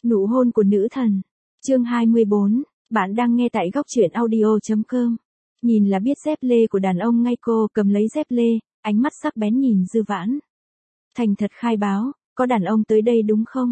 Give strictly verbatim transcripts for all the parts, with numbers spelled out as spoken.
Nụ hôn của nữ thần. Chương hai mươi bốn, bạn đang nghe tại góc truyện audio chấm com. Nhìn là biết dép lê của đàn ông ngay, cô cầm lấy dép lê, ánh mắt sắc bén nhìn Dư Vãn. Thành thật khai báo, có đàn ông tới đây đúng không?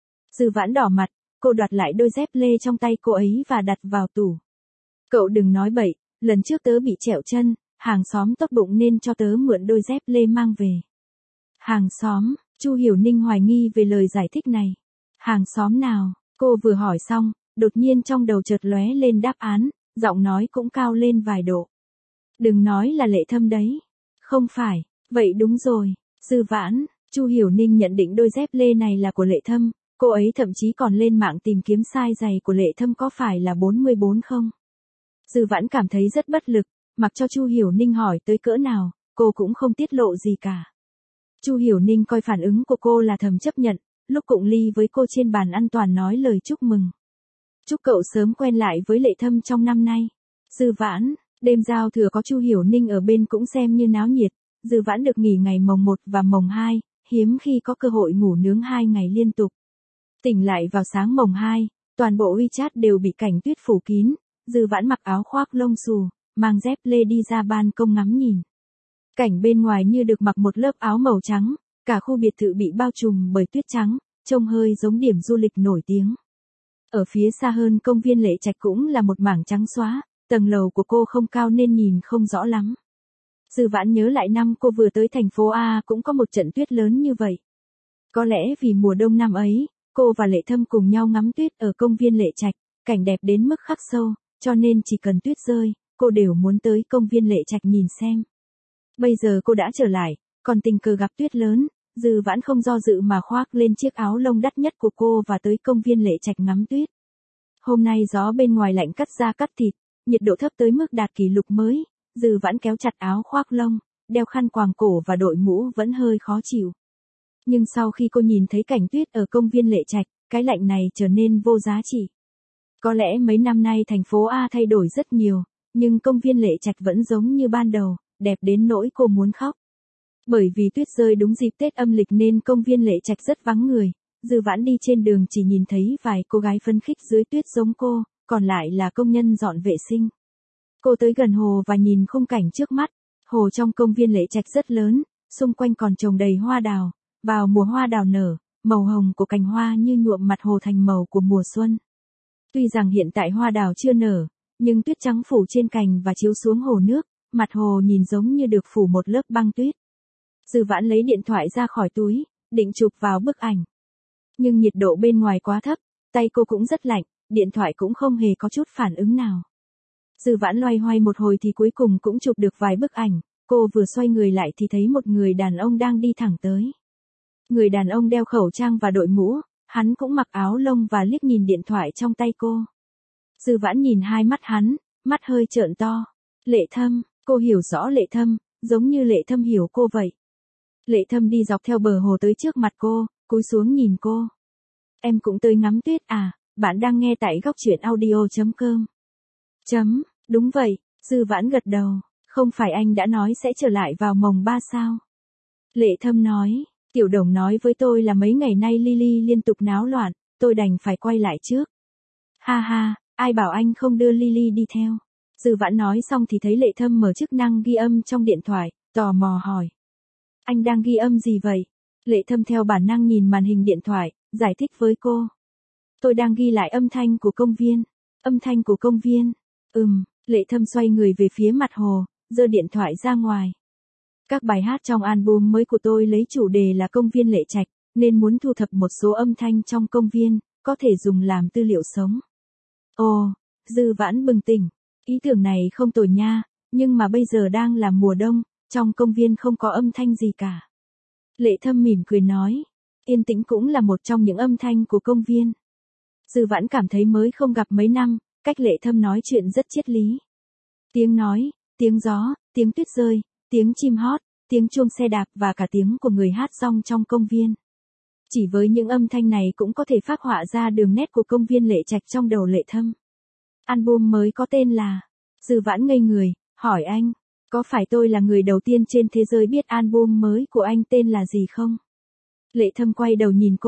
Dư Vãn đỏ mặt, cô đoạt lại đôi dép lê trong tay cô ấy và đặt vào tủ. Cậu đừng nói bậy, lần trước tớ bị trẹo chân, hàng xóm tốt bụng nên cho tớ mượn đôi dép lê mang về. Hàng xóm, Chu Hiểu Ninh hoài nghi về lời giải thích này. Hàng xóm nào? Cô vừa hỏi xong, đột nhiên trong đầu chợt lóe lên đáp án, giọng nói cũng cao lên vài độ. Đừng nói là Lệ Thâm đấy. Không phải, vậy đúng rồi. Dư Vãn, Chu Hiểu Ninh nhận định đôi dép lê này là của Lệ Thâm, cô ấy thậm chí còn lên mạng tìm kiếm size giày của Lệ Thâm có phải là bốn mươi bốn không? Dư Vãn cảm thấy rất bất lực, mặc cho Chu Hiểu Ninh hỏi tới cỡ nào, cô cũng không tiết lộ gì cả. Chu Hiểu Ninh coi phản ứng của cô là thầm chấp nhận, lúc cụng ly với cô trên bàn ăn toàn nói lời chúc mừng. Chúc cậu sớm quen lại với Lệ Thâm trong năm nay. Dư Vãn, đêm giao thừa có Chu Hiểu Ninh ở bên cũng xem như náo nhiệt, Dư Vãn được nghỉ ngày mồng một và mồng hai, hiếm khi có cơ hội ngủ nướng hai ngày liên tục. Tỉnh lại vào sáng mồng hai, toàn bộ WeChat đều bị cảnh tuyết phủ kín, Dư Vãn mặc áo khoác lông xù, mang dép lê đi ra ban công ngắm nhìn. Cảnh bên ngoài như được mặc một lớp áo màu trắng, cả khu biệt thự bị bao trùm bởi tuyết trắng, trông hơi giống điểm du lịch nổi tiếng. Ở phía xa hơn công viên Lệ Trạch cũng là một mảng trắng xóa, tầng lầu của cô không cao nên nhìn không rõ lắm. Dư Vãn nhớ lại năm cô vừa tới thành phố A cũng có một trận tuyết lớn như vậy. Có lẽ vì mùa đông năm ấy, cô và Lệ Thâm cùng nhau ngắm tuyết ở công viên Lệ Trạch, cảnh đẹp đến mức khắc sâu, cho nên chỉ cần tuyết rơi, cô đều muốn tới công viên Lệ Trạch nhìn xem. Bây giờ cô đã trở lại, còn tình cờ gặp tuyết lớn, Dư Vãn không do dự mà khoác lên chiếc áo lông đắt nhất của cô và tới công viên Lệ Trạch ngắm tuyết. Hôm nay gió bên ngoài lạnh cắt da cắt thịt, nhiệt độ thấp tới mức đạt kỷ lục mới, Dư Vãn kéo chặt áo khoác lông, đeo khăn quàng cổ và đội mũ vẫn hơi khó chịu. Nhưng sau khi cô nhìn thấy cảnh tuyết ở công viên Lệ Trạch, cái lạnh này trở nên vô giá trị. Có lẽ mấy năm nay thành phố A thay đổi rất nhiều, nhưng công viên Lệ Trạch vẫn giống như ban đầu, đẹp đến nỗi cô muốn khóc. Bởi vì tuyết rơi đúng dịp Tết âm lịch nên công viên Lệ Trạch rất vắng người, Dư Vãn đi trên đường chỉ nhìn thấy vài cô gái phấn khích dưới tuyết giống cô, còn lại là công nhân dọn vệ sinh. Cô tới gần hồ và nhìn khung cảnh trước mắt, hồ trong công viên Lệ Trạch rất lớn, xung quanh còn trồng đầy hoa đào, vào mùa hoa đào nở, màu hồng của cành hoa như nhuộm mặt hồ thành màu của mùa xuân. Tuy rằng hiện tại hoa đào chưa nở, nhưng tuyết trắng phủ trên cành và chiếu xuống hồ nước, mặt hồ nhìn giống như được phủ một lớp băng tuyết. Dư Vãn lấy điện thoại ra khỏi túi, định chụp vào bức ảnh. Nhưng nhiệt độ bên ngoài quá thấp, tay cô cũng rất lạnh, điện thoại cũng không hề có chút phản ứng nào. Dư Vãn loay hoay một hồi thì cuối cùng cũng chụp được vài bức ảnh, cô vừa xoay người lại thì thấy một người đàn ông đang đi thẳng tới. Người đàn ông đeo khẩu trang và đội mũ, hắn cũng mặc áo lông và liếc nhìn điện thoại trong tay cô. Dư Vãn nhìn hai mắt hắn, mắt hơi trợn to. Lệ Thâm, cô hiểu rõ Lệ Thâm, giống như Lệ Thâm hiểu cô vậy. Lệ Thâm đi dọc theo bờ hồ tới trước mặt cô, cúi xuống nhìn cô. Em cũng tới ngắm tuyết à, bạn đang nghe tại góc truyện audio chấm com. Chấm, đúng vậy, Dư Vãn gật đầu, không phải anh đã nói sẽ trở lại vào mồng ba sao? Lệ Thâm nói, Tiểu Đồng nói với tôi là mấy ngày nay Lily liên tục náo loạn, tôi đành phải quay lại trước. Ha ha, ai bảo anh không đưa Lily đi theo? Dư Vãn nói xong thì thấy Lệ Thâm mở chức năng ghi âm trong điện thoại, tò mò hỏi. Anh đang ghi âm gì vậy? Lệ Thâm theo bản năng nhìn màn hình điện thoại, giải thích với cô. Tôi đang ghi lại âm thanh của công viên. Âm thanh của công viên? Ừm, Lệ Thâm xoay người về phía mặt hồ, giơ điện thoại ra ngoài. Các bài hát trong album mới của tôi lấy chủ đề là công viên Lệ Trạch, nên muốn thu thập một số âm thanh trong công viên, có thể dùng làm tư liệu sống. Ồ, Dư Vãn bừng tỉnh. Ý tưởng này không tồi nha, nhưng mà bây giờ đang là mùa đông, trong công viên không có âm thanh gì cả. Lệ Thâm mỉm cười nói, yên tĩnh cũng là một trong những âm thanh của công viên. Dư Vãn cảm thấy mới không gặp mấy năm, cách Lệ Thâm nói chuyện rất triết lý. Tiếng nói, tiếng gió, tiếng tuyết rơi, tiếng chim hót, tiếng chuông xe đạp và cả tiếng của người hát rong trong công viên. Chỉ với những âm thanh này cũng có thể phác họa ra đường nét của công viên Lệ Trạch trong đầu Lệ Thâm. Album mới có tên là... Dư Vãn ngây người, hỏi anh, có phải tôi là người đầu tiên trên thế giới biết album mới của anh tên là gì không? Lệ Thâm quay đầu nhìn cô,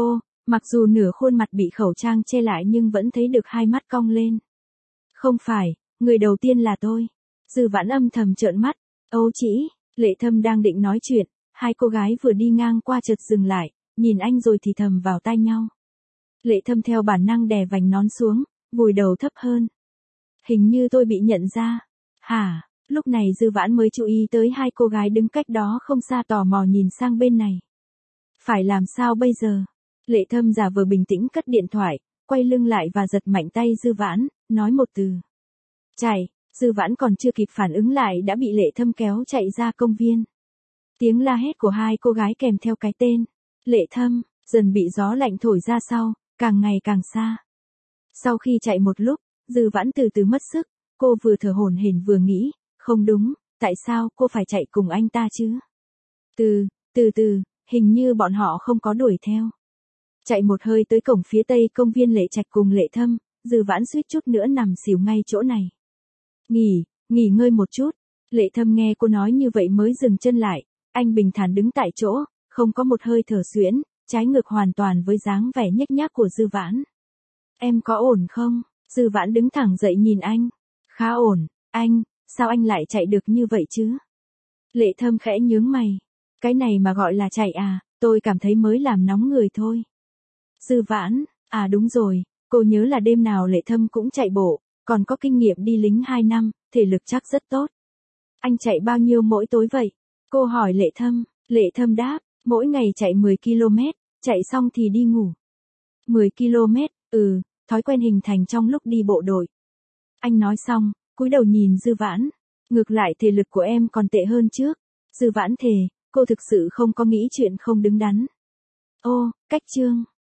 Mặc dù nửa khuôn mặt bị khẩu trang che lại nhưng vẫn thấy được hai mắt cong lên. Không phải, người đầu tiên là tôi. Dư Vãn âm thầm trợn mắt. Âu chỉ, Lệ Thâm đang định nói chuyện, hai cô gái vừa đi ngang qua chợt dừng lại, nhìn anh rồi thì thầm vào tai nhau. Lệ Thâm theo bản năng đè vành nón xuống, vùi đầu thấp hơn. Hình như tôi bị nhận ra. Hả? Lúc này Dư Vãn mới chú ý tới hai cô gái đứng cách đó không xa tò mò nhìn sang bên này. Phải làm sao bây giờ? Lệ Thâm giả vờ bình tĩnh cất điện thoại, quay lưng lại và giật mạnh tay Dư Vãn, nói một từ. Chạy, Dư Vãn còn chưa kịp phản ứng lại đã bị Lệ Thâm kéo chạy ra công viên. Tiếng la hét của hai cô gái kèm theo cái tên. Lệ Thâm, dần bị gió lạnh thổi ra sau, càng ngày càng xa. Sau khi chạy một lúc, Dư Vãn từ từ mất sức, cô vừa thở hổn hển vừa nghĩ, không đúng, tại sao cô phải chạy cùng anh ta chứ? Từ, từ từ, hình như bọn họ không có đuổi theo. Chạy một hơi tới cổng phía tây công viên Lệ Trạch cùng Lệ Thâm, Dư Vãn suýt chút nữa nằm xỉu ngay chỗ này. Nghỉ, nghỉ ngơi một chút. Lệ Thâm nghe cô nói như vậy mới dừng chân lại, anh bình thản đứng tại chỗ, không có một hơi thở xuyễn, trái ngược hoàn toàn với dáng vẻ nhếch nhác của Dư Vãn. Em có ổn không? Dư Vãn đứng thẳng dậy nhìn anh. Khá ổn, anh, sao anh lại chạy được như vậy chứ? Lệ Thâm khẽ nhướng mày. Cái này mà gọi là chạy à, tôi cảm thấy mới làm nóng người thôi. Dư Vãn, à đúng rồi, cô nhớ là đêm nào Lệ Thâm cũng chạy bộ, còn có kinh nghiệm đi lính hai năm, thể lực chắc rất tốt. Anh chạy bao nhiêu mỗi tối vậy? Cô hỏi Lệ Thâm, Lệ Thâm đáp, mỗi ngày chạy mười ki lô mét, chạy xong thì đi ngủ. mười ki lô mét, ừ, thói quen hình thành trong lúc đi bộ đội. Anh nói xong, cúi đầu nhìn Dư Vãn, ngược lại thể lực của em còn tệ hơn trước. Dư Vãn thề, cô thực sự không có nghĩ chuyện không đứng đắn. Ô, cách chương.